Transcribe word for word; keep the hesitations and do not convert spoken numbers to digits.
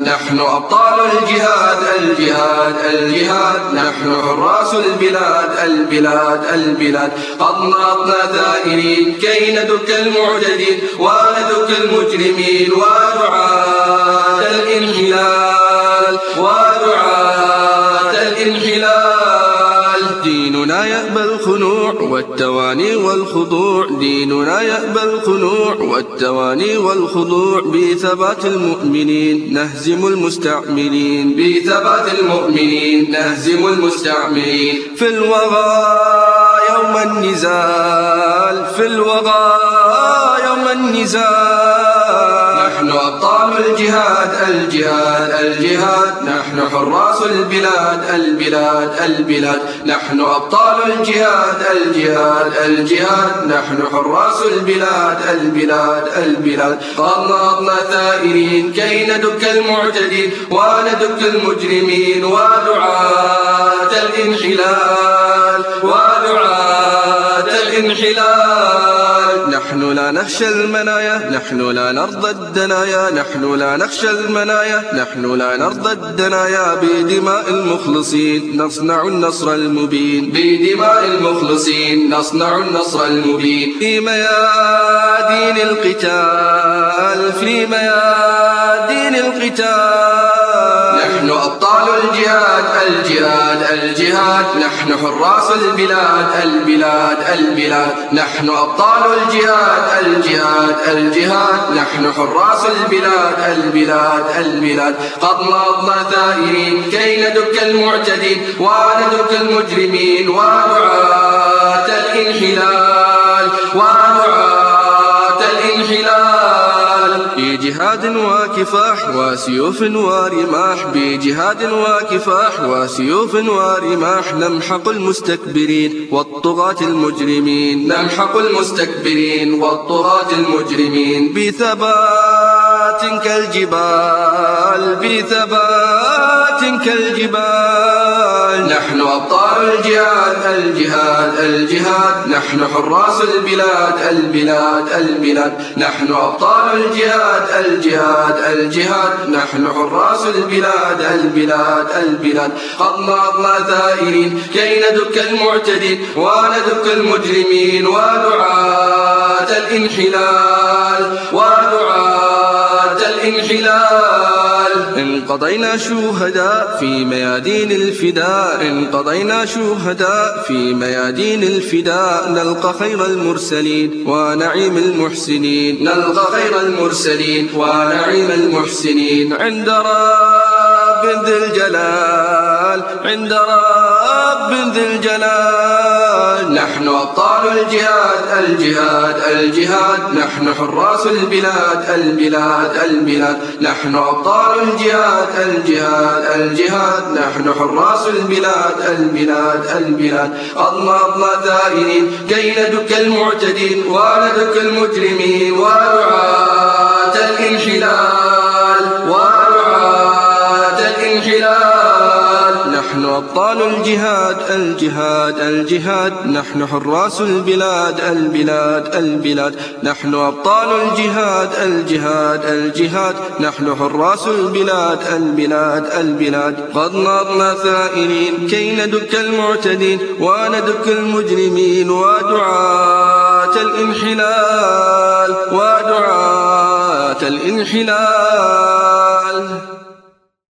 نحن أبطال الجهاد الجهاد الجهاد، نحن حراس البلاد البلاد البلاد. قد نهضنا ثائرين كي ندك المعتدين وندك المجرمين ودعاة الانحلال ودعاة الانحلال. ديننا يأبى الخنوع والتواني والخضوع، ديننا يأبى الخنوع والتواني والخضوع. بثبات المؤمنين نهزم المستعملين، بثبات المؤمنين نهزم المستعملين. في الوغى يوم النزال، في الوغى يوم النزال. نحن أبطال الجهاد الجهاد الجهاد، نحن حراس البلاد البلاد البلاد. نحن أبطال الجهاد الجهاد الجهاد، نحن حراس البلاد البلاد البلاد. قد نهضنا ثائرين كي ندك المعتدين وندك المجرمين ودعاة الانحلال ودعاة الانحلال. نحن لا نخشى المنايا، نحن لا نرضى الدنايا، نحن لا نخشى المنايا، نحن لا نرضى الدنايا. بدماء المخلصين نصنع النصر المبين، بدماء المخلصين نصنع النصر المبين. في ميادين القتال، في ميادين القتال. نحن أبطال الجهاد الجهاد الجهاد، نحن حراس البلاد البلاد البلاد. نحن أبطال الجهاد الجهاد الجهاد، نحن حراس البلاد البلاد البلاد. قد نهضنا ثائرين كي ندك المعتدين وندك المجرمين ودعاة الانحلال ودعاة الانحلال. بجهاد وكفاح وسيوف ورماح، بجهاد وكفاح وسيوف ورماح. نمحق المستكبرين والطغاة المجرمين، نمحق المستكبرين والطغاة المجرمين. بثبات كالجبال، بثبات كالجبال. نحن أبطال الجهاد الجهاد الجهاد، نحن حراس البلاد البلاد البلاد. نحن أبطال الجهاد الجهاد الجهاد، نحن حراس البلاد البلاد البلاد. قد نهضنا ثائرين كي ندك المعتدين وندك المجرمين ودعاة الانحلال ودعاة الانحلال. انقضينا شهداء في ميادين الفداء، انقضينا شهداء في ميادين الفداء. نلقى خير المرسلين ونعيم المحسنين، نلقى خير المرسلين ونعيم المحسنين. عند رب ذي الجلال، عند رب ذي الجلال. نحن أبطال الجهاد الجهاد الجهاد، نحن حراس البلاد البلاد البلاد. نحن أبطال الجهاد الجهاد الجهاد، نحن حراس البلاد البلاد البلاد. قد نهضنا ثائرين كي ندك المعتدين وندك المجرمين ودعاة الانحلال ودعاة الانحلال. نحن أبطال الجهاد الجهاد الجهاد، نحن حراس البلاد البلاد البلاد. نحن أبطال الجهاد الجهاد الجهاد، نحن حراس البلاد البلاد البلاد. قد نهضنا ثائرين كي ندك المعتدين وندك المجرمين ودعاة الانحلال ودعاة الانحلال.